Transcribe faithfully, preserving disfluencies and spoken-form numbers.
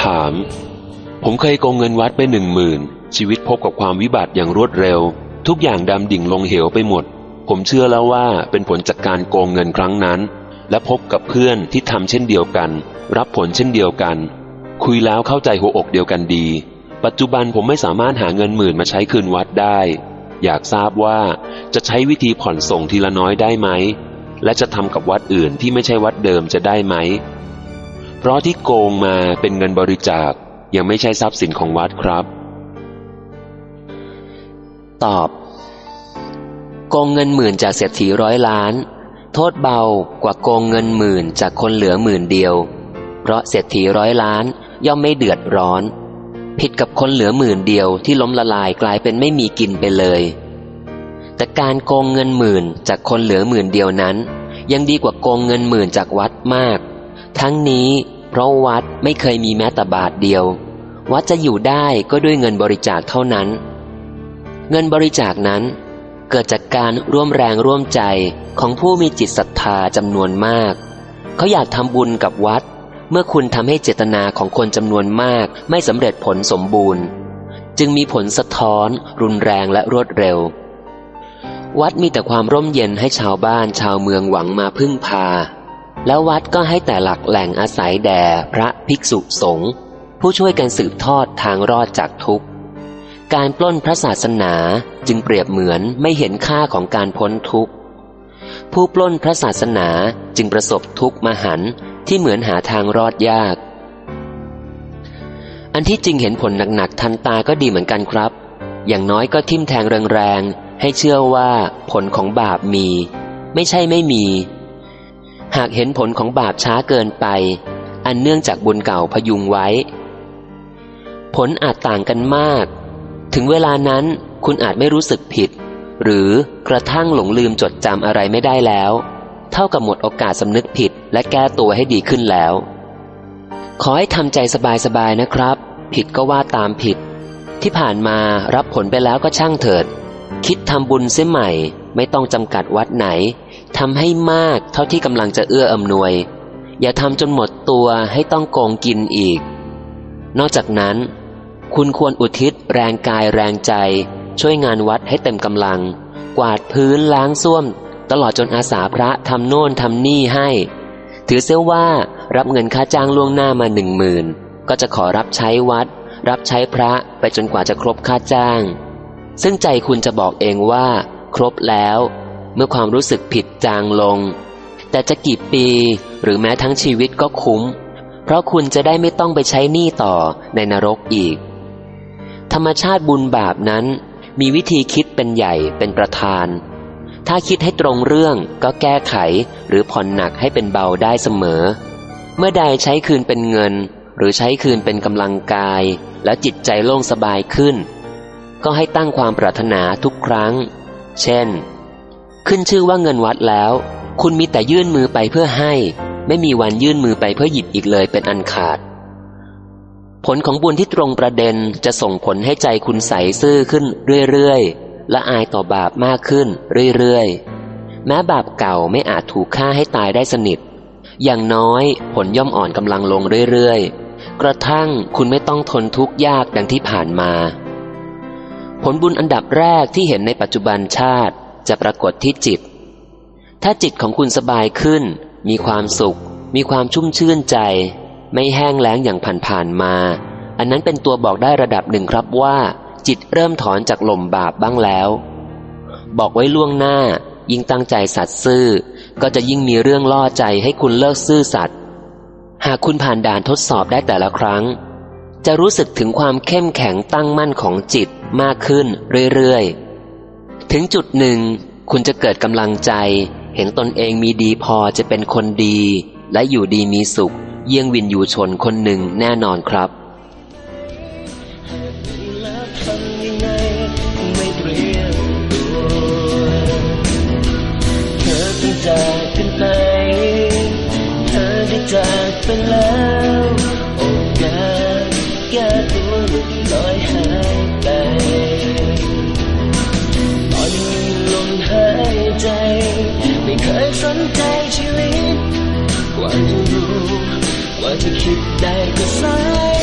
ามผมเคยโกงเงินวัดไปหนึ่งหมื่นชีวิตพบกับความวิบัติอย่างรวดเร็วทุกอย่างดำดิ่งลงเหวไปหมดผมเชื่อแล้วว่าเป็นผลจากการโกงเงินครั้งนั้นและพบกับเพื่อนที่ทำเช่นเดียวกันรับผลเช่นเดียวกันคุยแล้วเข้าใจหัวอกเดียวกันดีปัจจุบันผมไม่สามารถหาเงินหมื่นมาใช้คืนวัดได้อยากทราบว่าจะใช้วิธีผ่อนส่งทีละน้อยได้ไหมและจะทำกับวัดอื่นที่ไม่ใช่วัดเดิมจะได้ไหมเพราะที่โกงมาเป็นเงินบริจาคยังไม่ใช่ทรัพย์สินของวัดครับตอบโกงเงินหมื่นจากเศรษฐีร้อยล้านโทษเบากว่าโกงเงินหมื่นจากคนเหลือหมื่นเดียวเพราะเศรษฐีร้อยล้านย่อมไม่เดือดร้อนผิดกับคนเหลือหมื่นเดียวที่ล้มละลายกลายเป็นไม่มีกินไปเลยแต่การโกงเงินหมื่นจากคนเหลือหมื่นเดียวนั้นยังดีกว่าโกงเงินหมื่นจากวัดมากทั้งนี้เพราะวัดไม่เคยมีแม้แต่บาทเดียววัดจะอยู่ได้ก็ด้วยเงินบริจาคเท่านั้นเงินบริจาคนั้นเกิดจากการร่วมแรงร่วมใจของผู้มีจิตศรัทธาจำนวนมากเขาอยากทำบุญกับวัดเมื่อคุณทำให้เจตนาของคนจำนวนมากไม่สำเร็จผลสมบูรณ์จึงมีผลสะท้อนรุนแรงและรวดเร็ววัดมีแต่ความร่มเย็นให้ชาวบ้านชาวเมืองหวังมาพึ่งพาแล้ววัดก็ให้แต่หลักแหล่งอาศัยแด่พระภิกษุสงฆ์ผู้ช่วยกันสืบทอดทางรอดจากทุกข์การปล้นพระศาสนาจึงเปรียบเหมือนไม่เห็นค่าของการพ้นทุกข์ผู้ปล้นพระศาสนาจึงประสบทุกข์มหันต์ที่เหมือนหาทางรอดยากอันที่จริงเห็นผลหนักๆทันตาก็ดีเหมือนกันครับอย่างน้อยก็ทิ่มแทงแรงๆให้เชื่อว่าผลของบาปมีไม่ใช่ไม่มีหากเห็นผลของบาปช้าเกินไปอันเนื่องจากบุญเก่าพยุงไว้ผลอาจต่างกันมากถึงเวลานั้นคุณอาจไม่รู้สึกผิดหรือกระทั่งหลงลืมจดจำอะไรไม่ได้แล้วเท่ากับหมดโอกาสสำนึกผิดและแก้ตัวให้ดีขึ้นแล้วขอให้ทำใจสบายๆนะครับผิดก็ว่าตามผิดที่ผ่านมารับผลไปแล้วก็ช่างเถิดคิดทำบุญเสียใหม่ไม่ต้องจำกัดวัดไหนทำให้มากเท่าที่กำลังจะเอื้ออำนวยอย่าทำจนหมดตัวให้ต้องโกงกินอีกนอกจากนั้นคุณควรอุทิศแรงกายแรงใจช่วยงานวัดให้เต็มกำลังกวาดพื้นล้างส้วมตลอดจนอาสาพระทำโน่นทำนี่ให้ถือเสียว่ารับเงินค่าจ้างล่วงหน้ามาหนึ่งหมื่นก็จะขอรับใช้วัดรับใช้พระไปจนกว่าจะครบค่าจ้างซึ่งใจคุณจะบอกเองว่าครบแล้วเมื่อความรู้สึกผิดจางลงแต่จะกี่ปีหรือแม้ทั้งชีวิตก็คุ้มเพราะคุณจะได้ไม่ต้องไปใช้หนี้ต่อในนรกอีกธรรมชาติบุญบาปนั้นมีวิธีคิดเป็นใหญ่เป็นประธานถ้าคิดให้ตรงเรื่องก็แก้ไขหรือผ่อนหนักให้เป็นเบาได้เสมอเมื่อใดใช้คืนเป็นเงินหรือใช้คืนเป็นกำลังกายแล้วจิตใจโล่งสบายขึ้นก็ให้ตั้งความปรารถนาทุกครั้งเช่นขึ้นชื่อว่าเงินวัดแล้วคุณมีแต่ยื่นมือไปเพื่อให้ไม่มีวันยื่นมือไปเพื่อหยิบอีกเลยเป็นอันขาดผลของบุญที่ตรงประเด็นจะส่งผลให้ใจคุณใสซื่อขึ้นเรื่อยๆและอายต่อบาปมากขึ้นเรื่อยๆแม้บาปเก่าไม่อาจถูกฆ่าให้ตายได้สนิทอย่างน้อยผลย่อมอ่อนกำลังลงเรื่อยๆกระทั่งคุณไม่ต้องทนทุกข์ยากดังที่ผ่านมาผลบุญอันดับแรกที่เห็นในปัจจุบันชาติจะปรากฏที่จิตถ้าจิตของคุณสบายขึ้นมีความสุขมีความชุ่มชื่นใจไม่แห้งแล้งอย่างผ่านๆมาอันนั้นเป็นตัวบอกได้ระดับหนึ่งครับว่าจิตเริ่มถอนจากหล่มบาปบ้างแล้วบอกไว้ล่วงหน้ายิ่งตั้งใจสัตย์ซื่อก็จะยิ่งมีเรื่องล่อใจให้คุณเลิกซื่อสัตย์หากคุณผ่านด่านทดสอบได้แต่ละครั้งจะรู้สึกถึงความเข้มแข็งตั้งมั่นของจิตมากขึ้นเรื่อยๆถึงจุดหนึ่งคุณจะเกิดกำลังใจเห็นตนเองมีดีพอจะเป็นคนดีและอยู่ดีมีสุขเยี่ยงวินยูชนคนหนึ่งแน่นอนครับจากกันไปเธอได้จากไปแล้วโอกาสแก้ตัวหลุดลอยหายไปตอนมีลมหายใจไม่เคยสนใจชีวิตกว่าจะรู้กว่าจะคิดได้ก็สาย